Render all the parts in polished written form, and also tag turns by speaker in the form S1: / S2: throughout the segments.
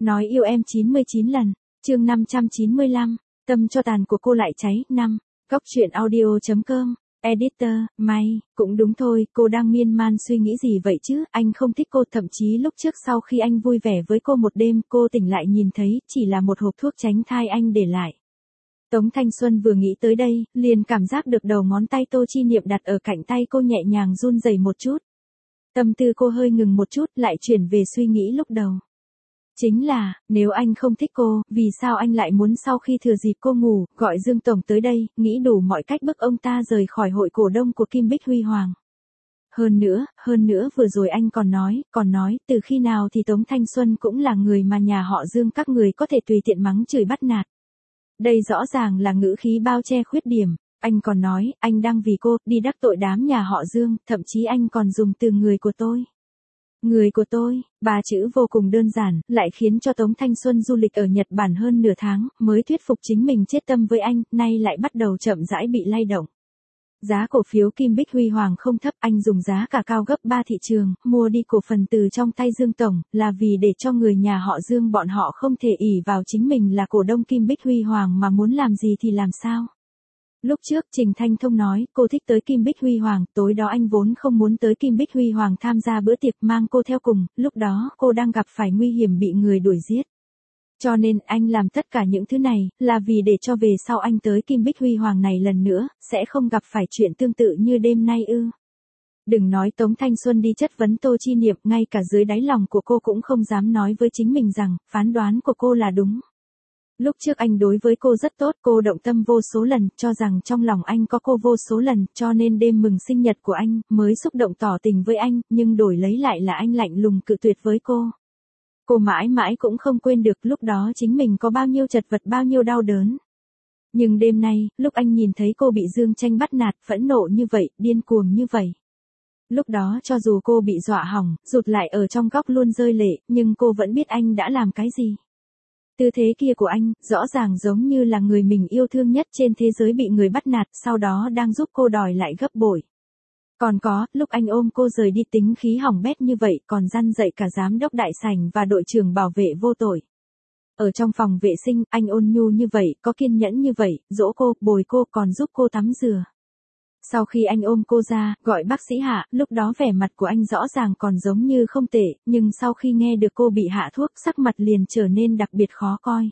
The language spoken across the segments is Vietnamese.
S1: Nói yêu em 99 lần. Chương 595. Tâm cho tàn của cô lại cháy. 5. Góc truyện audio.com. Editor, May, cũng đúng thôi, cô đang miên man suy nghĩ gì vậy chứ, anh không thích cô, thậm chí lúc trước sau khi anh vui vẻ với cô một đêm, cô tỉnh lại nhìn thấy, chỉ là một hộp thuốc tránh thai anh để lại. Tống Thanh Xuân vừa nghĩ tới đây, liền cảm giác được đầu ngón tay Tô Chi Niệm đặt ở cạnh tay cô nhẹ nhàng run rẩy một chút. Tâm tư cô hơi ngừng một chút, lại chuyển về suy nghĩ lúc đầu. Chính là, nếu anh không thích cô, vì sao anh lại muốn sau khi thừa dịp cô ngủ, gọi Dương Tổng tới đây, nghĩ đủ mọi cách bức ông ta rời khỏi hội cổ đông của Kim Bích Huy Hoàng. Hơn nữa vừa rồi anh còn nói, từ khi nào thì Tống Thanh Xuân cũng là người mà nhà họ Dương các người có thể tùy tiện mắng chửi bắt nạt. Đây rõ ràng là ngữ khí bao che khuyết điểm, anh còn nói, anh đang vì cô, đi đắc tội đám nhà họ Dương, thậm chí anh còn dùng từ người của tôi. Người của tôi, ba chữ vô cùng đơn giản, lại khiến cho Tống Thanh Xuân du lịch ở Nhật Bản hơn nửa tháng, mới thuyết phục chính mình chết tâm với anh, nay lại bắt đầu chậm rãi bị lay động. Giá cổ phiếu Kim Bích Huy Hoàng không thấp, anh dùng giá cả cao gấp 3 thị trường, mua đi cổ phần từ trong tay Dương Tổng, là vì để cho người nhà họ Dương bọn họ không thể ỷ vào chính mình là cổ đông Kim Bích Huy Hoàng mà muốn làm gì thì làm sao. Lúc trước Trình Thanh Thông nói cô thích tới Kim Bích Huy Hoàng, tối đó anh vốn không muốn tới Kim Bích Huy Hoàng tham gia bữa tiệc mang cô theo cùng, lúc đó cô đang gặp phải nguy hiểm bị người đuổi giết. Cho nên anh làm tất cả những thứ này, là vì để cho về sau anh tới Kim Bích Huy Hoàng này lần nữa, sẽ không gặp phải chuyện tương tự như đêm nay ư. Đừng nói Tống Thanh Xuân đi chất vấn Tô Chi Niệm, ngay cả dưới đáy lòng của cô cũng không dám nói với chính mình rằng, phán đoán của cô là đúng. Lúc trước anh đối với cô rất tốt, cô động tâm vô số lần, cho rằng trong lòng anh có cô vô số lần, cho nên đêm mừng sinh nhật của anh, mới xúc động tỏ tình với anh, nhưng đổi lấy lại là anh lạnh lùng cự tuyệt với cô. Cô mãi mãi cũng không quên được lúc đó chính mình có bao nhiêu chật vật bao nhiêu đau đớn. Nhưng đêm nay, lúc anh nhìn thấy cô bị Dương Tranh bắt nạt, phẫn nộ như vậy, điên cuồng như vậy. Lúc đó cho dù cô bị dọa hỏng, rụt lại ở trong góc luôn rơi lệ, nhưng cô vẫn biết anh đã làm cái gì. Tư thế kia của anh, rõ ràng giống như là người mình yêu thương nhất trên thế giới bị người bắt nạt, sau đó đang giúp cô đòi lại gấp bội. Còn có, lúc anh ôm cô rời đi tính khí hỏng bét như vậy, còn răn dạy cả giám đốc đại sảnh và đội trưởng bảo vệ vô tội. Ở trong phòng vệ sinh, anh ôn nhu như vậy, có kiên nhẫn như vậy, dỗ cô, bồi cô, còn giúp cô tắm rửa. Sau khi anh ôm cô ra, gọi bác sĩ hạ, lúc đó vẻ mặt của anh rõ ràng còn giống như không tệ, nhưng sau khi nghe được cô bị hạ thuốc, sắc mặt liền trở nên đặc biệt khó coi.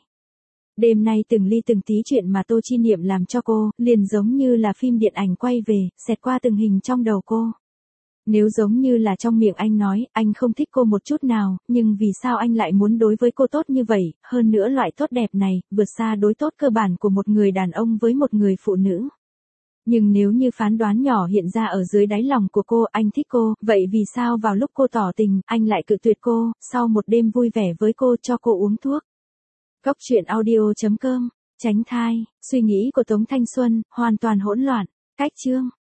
S1: Đêm nay từng ly từng tí chuyện mà Tô Chi Niệm làm cho cô, liền giống như là phim điện ảnh quay về, xẹt qua từng hình trong đầu cô. Nếu giống như là trong miệng anh nói, anh không thích cô một chút nào, nhưng vì sao anh lại muốn đối với cô tốt như vậy, hơn nữa loại tốt đẹp này, vượt xa đối tốt cơ bản của một người đàn ông với một người phụ nữ. Nhưng nếu như phán đoán nhỏ hiện ra ở dưới đáy lòng của cô, anh thích cô, vậy vì sao vào lúc cô tỏ tình, anh lại cự tuyệt cô, sau một đêm vui vẻ với cô cho cô uống thuốc. Góc truyện audio.com, tránh thai, suy nghĩ của Tống Thanh Xuân, hoàn toàn hỗn loạn, cách chương.